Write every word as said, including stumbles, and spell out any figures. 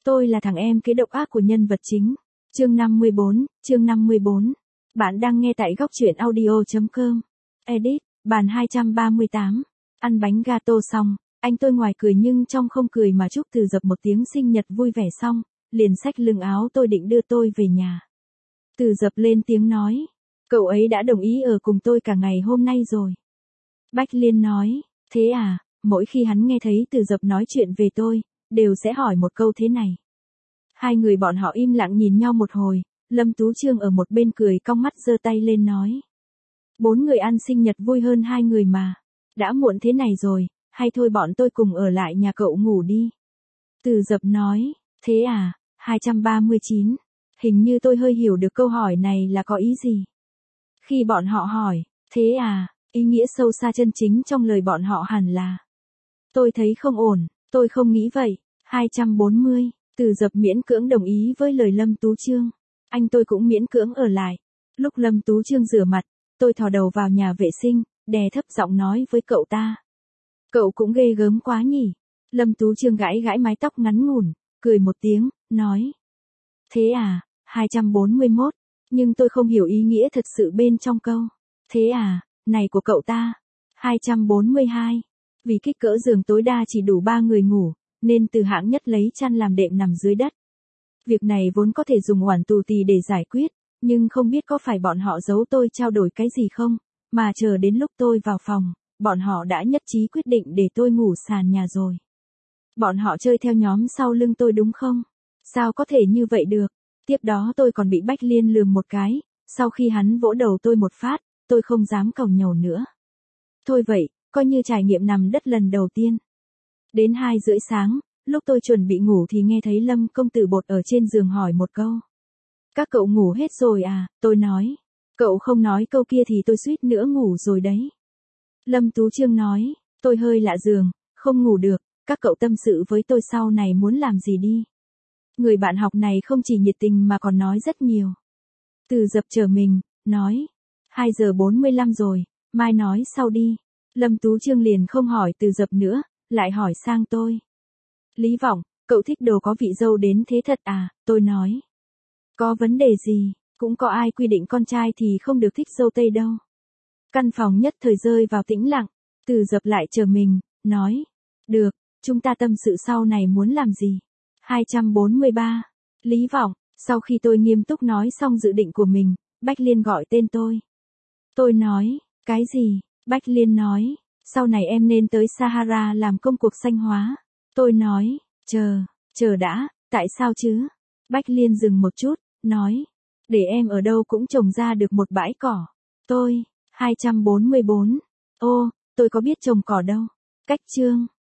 Tôi là thằng em kế độc ác của nhân vật chính. Chương năm mươi bốn, chương năm mươi bốn. Bạn đang nghe tại góc truyện audio chấm com. Edit, bàn hai trăm ba mươi tám. Ăn bánh gato xong, anh tôi ngoài cười nhưng trong không cười mà chúc Từ Dập một tiếng sinh nhật vui vẻ xong, liền xách lưng áo tôi định đưa tôi về nhà. Từ Dập lên tiếng nói, cậu ấy đã đồng ý ở cùng tôi cả ngày hôm nay rồi. Bách Liên nói, thế à, mỗi khi hắn nghe thấy Từ Dập nói chuyện về tôi, đều sẽ hỏi một câu thế này. Hai người bọn họ im lặng nhìn nhau một hồi, Lâm Tú Trương ở một bên cười cong mắt giơ tay lên nói. Bốn người ăn sinh nhật vui hơn hai người mà. Đã muộn thế này rồi, hay thôi bọn tôi cùng ở lại nhà cậu ngủ đi. Từ Dập nói, thế à, hai trăm ba mươi chín. Hình như tôi hơi hiểu được câu hỏi này là có ý gì. Khi bọn họ hỏi, thế à, ý nghĩa sâu xa chân chính trong lời bọn họ hẳn là. Tôi thấy không ổn, tôi không nghĩ vậy. hai trăm bốn mươi, Từ Dập miễn cưỡng đồng ý với lời Lâm Tú Trương. Anh tôi cũng miễn cưỡng ở lại. Lúc Lâm Tú Trương rửa mặt, tôi thò đầu vào nhà vệ sinh, đè thấp giọng nói với cậu ta. Cậu cũng ghê gớm quá nhỉ. Lâm Tú Trương gãi gãi mái tóc ngắn ngủn, cười một tiếng, nói. Thế à, hai trăm bốn mươi mốt, nhưng tôi không hiểu ý nghĩa thật sự bên trong câu. Thế à, này của cậu ta. hai trăm bốn mươi hai, vì kích cỡ giường tối đa chỉ đủ ba người ngủ, nên Từ Hãng Nhất lấy chăn làm đệm nằm dưới đất. Việc này vốn có thể dùng oản tù tì để giải quyết, nhưng không biết có phải bọn họ giấu tôi trao đổi cái gì không, mà chờ đến lúc tôi vào phòng, bọn họ đã nhất trí quyết định để tôi ngủ sàn nhà rồi. Bọn họ chơi theo nhóm sau lưng tôi đúng không? Sao có thể như vậy được? Tiếp đó tôi còn bị Bách Liên lườm một cái, sau khi hắn vỗ đầu tôi một phát, tôi không dám càu nhàu nữa. Thôi vậy, coi như trải nghiệm nằm đất lần đầu tiên. Đến hai rưỡi sáng, lúc tôi chuẩn bị ngủ thì nghe thấy Lâm công tử Bột ở trên giường hỏi một câu. Các cậu ngủ hết rồi à? Tôi nói. Cậu không nói câu kia thì tôi suýt nữa ngủ rồi đấy. Lâm Tú Trương nói, tôi hơi lạ giường, không ngủ được, các cậu tâm sự với tôi sau này muốn làm gì đi. Người bạn học này không chỉ nhiệt tình mà còn nói rất nhiều. Từ Dập chờ mình, nói, hai giờ bốn mươi lăm rồi, mai nói sau đi. Lâm Tú Trương liền không hỏi Từ Dập nữa, lại hỏi sang tôi. Lý Vọng, cậu thích đồ có vị dâu đến thế thật à? Tôi nói. Có vấn đề gì, cũng có ai quy định con trai thì không được thích dâu tây đâu. Căn phòng nhất thời rơi vào tĩnh lặng, Từ Dập lại chờ mình, nói. Được, chúng ta tâm sự sau này muốn làm gì. hai trăm bốn mươi ba, Lý Vọng, sau khi tôi nghiêm túc nói xong dự định của mình, Bách Liên gọi tên tôi. Tôi nói, cái gì? Bách Liên nói, sau này em nên tới Sahara làm công cuộc xanh hóa. Tôi nói, chờ, chờ đã, tại sao chứ? Bách Liên dừng một chút, nói, để em ở đâu cũng trồng ra được một bãi cỏ. Tôi, hai trăm bốn mươi bốn, ô, tôi có biết trồng cỏ đâu. Cách chương.